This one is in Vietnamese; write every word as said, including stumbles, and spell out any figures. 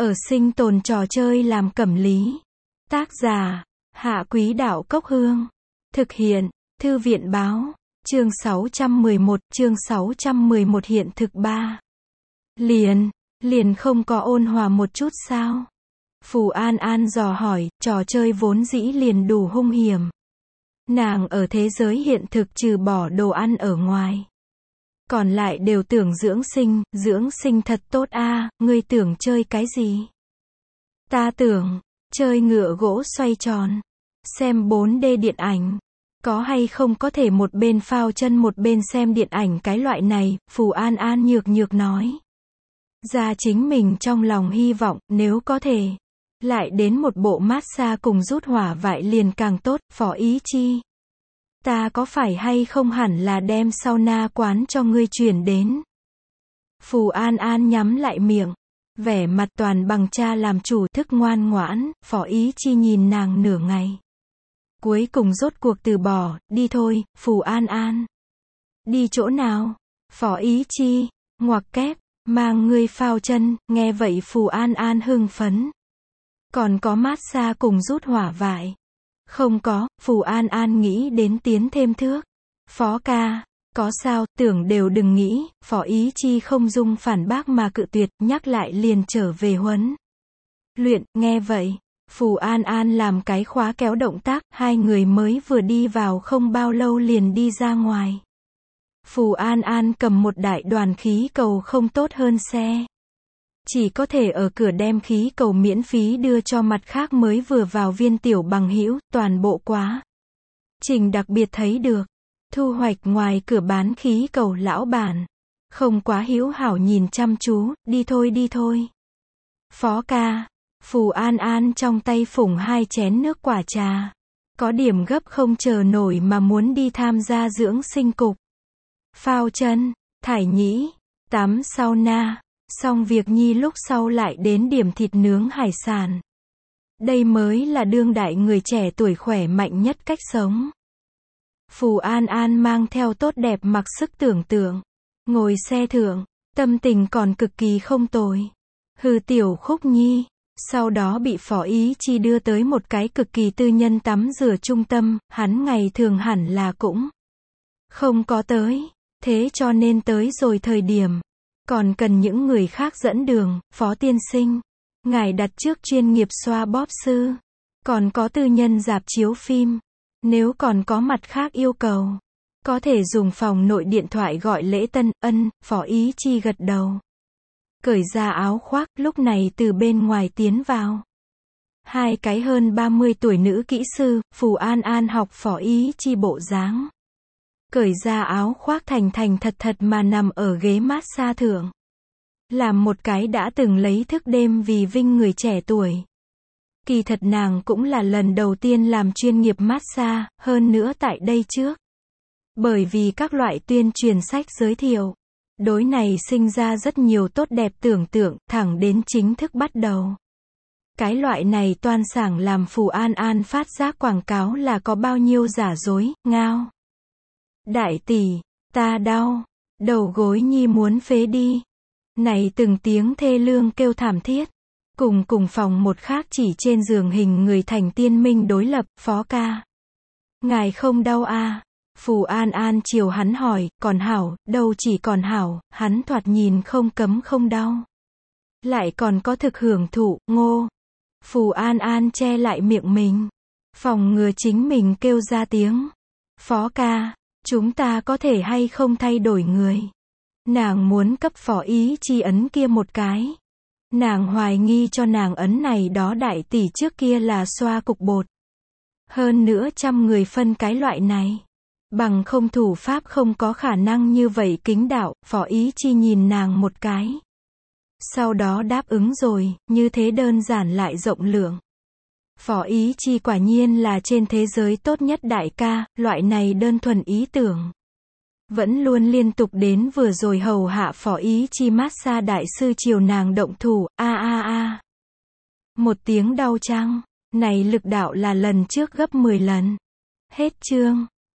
Ở sinh tồn trò chơi làm cẩm lý. Tác giả, Hạ Quý Đạo Cốc Hương. Thực hiện, Thư viện Báo. Chương sáu trăm mười một, chương sáu trăm mười một hiện thực ba. Liền, liền không có ôn hòa một chút sao? Phù An An dò hỏi, trò chơi vốn dĩ liền đủ hung hiểm. Nàng ở thế giới hiện thực trừ bỏ đồ ăn ở ngoài. Còn lại đều tưởng dưỡng sinh, dưỡng sinh thật tốt a, ngươi tưởng chơi cái gì? Ta tưởng, chơi ngựa gỗ xoay tròn. Xem bốn D điện ảnh. Có hay không có thể một bên phao chân một bên xem điện ảnh cái loại này, Phù An An nhược nhược nói. Ra chính mình trong lòng hy vọng, nếu có thể. Lại đến một bộ massage cùng rút hỏa vải liền càng tốt, Phó Ý Chi. Ta có phải hay không hẳn là đem sauna quán cho ngươi chuyển đến. Phù An An nhắm lại miệng. Vẻ mặt toàn bằng cha làm chủ thức ngoan ngoãn, Phó Ý Chi nhìn nàng nửa ngày. Cuối cùng rốt cuộc từ bỏ, đi thôi, Phù An An. Đi chỗ nào? Phó Ý Chi, ngoặc kép, mang ngươi phao chân, nghe vậy Phù An An hưng phấn. Còn có massage cùng rút hỏa vải. Không có, Phù An An nghĩ đến tiến thêm thước. Phó ca, có sao, tưởng đều đừng nghĩ, Phó Ý Chi không dung phản bác mà cự tuyệt, nhắc lại liền trở về huấn luyện, nghe vậy. Phù An An làm cái khóa kéo động tác, hai người mới vừa đi vào không bao lâu liền đi ra ngoài. Phù An An cầm một đại đoàn khí cầu không tốt hơn xe. Chỉ có thể ở cửa đem khí cầu miễn phí đưa cho mặt khác mới vừa vào viên tiểu bằng hữu, toàn bộ quá trình đặc biệt thấy được. Thu hoạch ngoài cửa bán khí cầu lão bản. Không quá hữu hảo nhìn chăm chú, đi thôi đi thôi. Phó ca. Phù An An trong tay phủng hai chén nước quả trà. Có điểm gấp không chờ nổi mà muốn đi tham gia dưỡng sinh cục. Phao chân, thải nhĩ, tắm sauna, xong việc nhi lúc sau lại đến điểm thịt nướng hải sản. Đây mới là đương đại người trẻ tuổi khỏe mạnh nhất cách sống. Phù An An mang theo tốt đẹp mặc sức tưởng tượng. Ngồi xe thượng, tâm tình còn cực kỳ không tồi. Hừ tiểu Khúc Nhi. Sau đó bị Phó Ý Chi đưa tới một cái cực kỳ tư nhân tắm rửa trung tâm, hắn ngày thường hẳn là cũng không có tới, thế cho nên tới rồi thời điểm, còn cần những người khác dẫn đường. Phó tiên sinh, ngài đặt trước chuyên nghiệp xoa bóp sư, còn có tư nhân rạp chiếu phim, nếu còn có mặt khác yêu cầu, có thể dùng phòng nội điện thoại gọi lễ tân. Ân, Phó Ý Chi gật đầu. Cởi ra áo khoác, lúc này từ bên ngoài tiến vào. Hai cái hơn ba mươi tuổi nữ kỹ sư, Phù An An học Phó Ý Chi bộ dáng. Cởi ra áo khoác thành thành thật thật mà nằm ở ghế massage thượng. Làm một cái đã từng lấy thức đêm vì vinh người trẻ tuổi. Kỳ thật nàng cũng là lần đầu tiên làm chuyên nghiệp massage, hơn nữa tại đây trước. Bởi vì các loại tuyên truyền sách giới thiệu. Đối này sinh ra rất nhiều tốt đẹp tưởng tượng, thẳng đến chính thức bắt đầu. Cái loại này toan sảng làm Phù An An phát giác quảng cáo là có bao nhiêu giả dối, ngao. Đại tỷ, ta đau, đầu gối nhi muốn phế đi. Này từng tiếng thê lương kêu thảm thiết. Cùng cùng phòng một khác chỉ trên giường hình người thành tiên minh đối lập, Phó ca. Ngài không đau à? Phù An An chiều hắn hỏi, còn hảo, đâu chỉ còn hảo, hắn thoạt nhìn không cấm không đau. Lại còn có thực hưởng thụ, ngô. Phù An An che lại miệng mình. Phòng ngừa chính mình kêu ra tiếng. Phó ca, chúng ta có thể hay không thay đổi người. Nàng muốn cấp Phó Ý Chi ấn kia một cái. Nàng hoài nghi cho nàng ấn này đó đại tỷ trước kia là xoa cục bột. Hơn nữa trăm người phân cái loại này. Bằng không thủ pháp không có khả năng như vậy kính đạo. Phó Ý Chi nhìn nàng một cái. Sau đó đáp ứng rồi, như thế đơn giản lại rộng lượng. Phó Ý Chi quả nhiên là trên thế giới tốt nhất đại ca, loại này đơn thuần ý tưởng. Vẫn luôn liên tục đến vừa rồi hầu hạ Phó Ý Chi massage đại sư chiều nàng động thủ, a a a. Một tiếng đau chăng, này lực đạo là lần trước gấp mười lần. Hết chương.